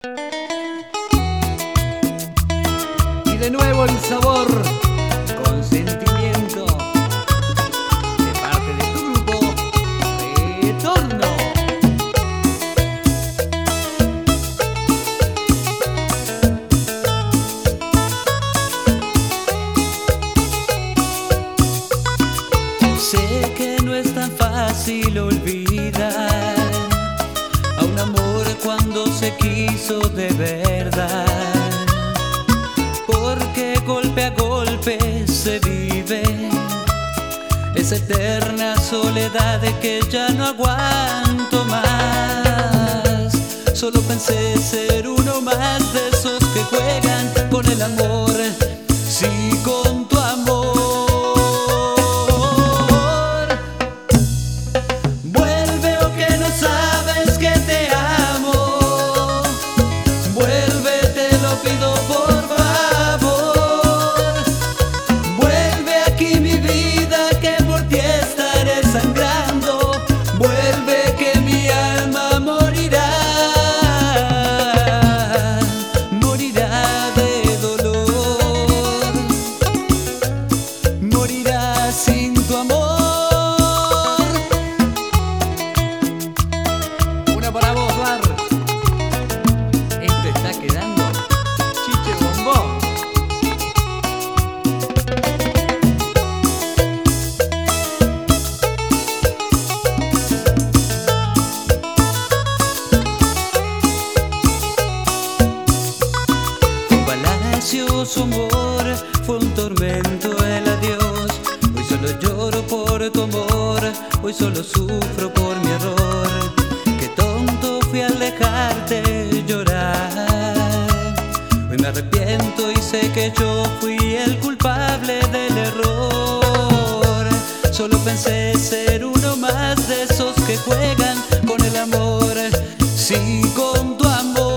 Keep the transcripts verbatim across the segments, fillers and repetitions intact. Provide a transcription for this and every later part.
Y de nuevo el sabor con sentimiento de parte de tu grupo Retorno. Sé que no es tan fácil olvidar a un amor cuando se quiso de verdad, porque golpe a golpe se vive esa eterna soledad de que ya no aguanto más. Solo pensé ser uno más de esos que juegan con el amor, sí, con tu amor. Vuelve, o que no sabes que te amo. Vuelve, te lo pido por favor. Vuelve aquí mi vida, que por ti estaré sangrando. Vuelve, que mi alma morirá, morirá de dolor, morirá sin tu amor. Una para vos, Bar. Esto está quedando chiche bombón. Un palacio, su amor, fue un tormento el adiós. Hoy solo lloro por tu amor, hoy solo sufro por mi error. Qué tonto fui al dejarte llorar. Hoy me arrepiento y sé que yo fui el culpable del error. Solo pensé ser uno más de esos que juegan con el amor, sí, con tu amor.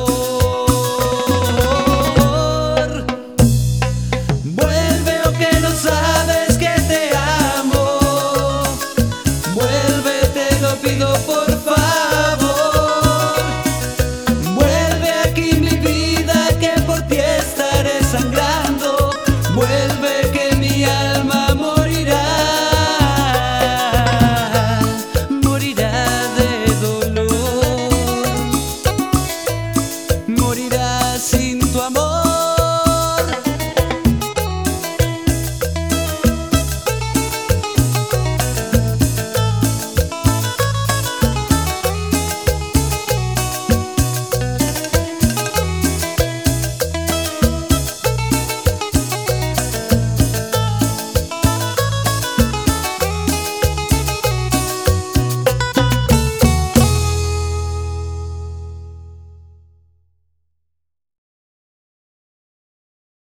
Vuelve, o que no sabes que te amo. Vuelve, te lo pido por favor. Vuelve aquí mi vida, que por ti estaré sangrando. Vuelve, que mi alma morirá, morirá de dolor, morirá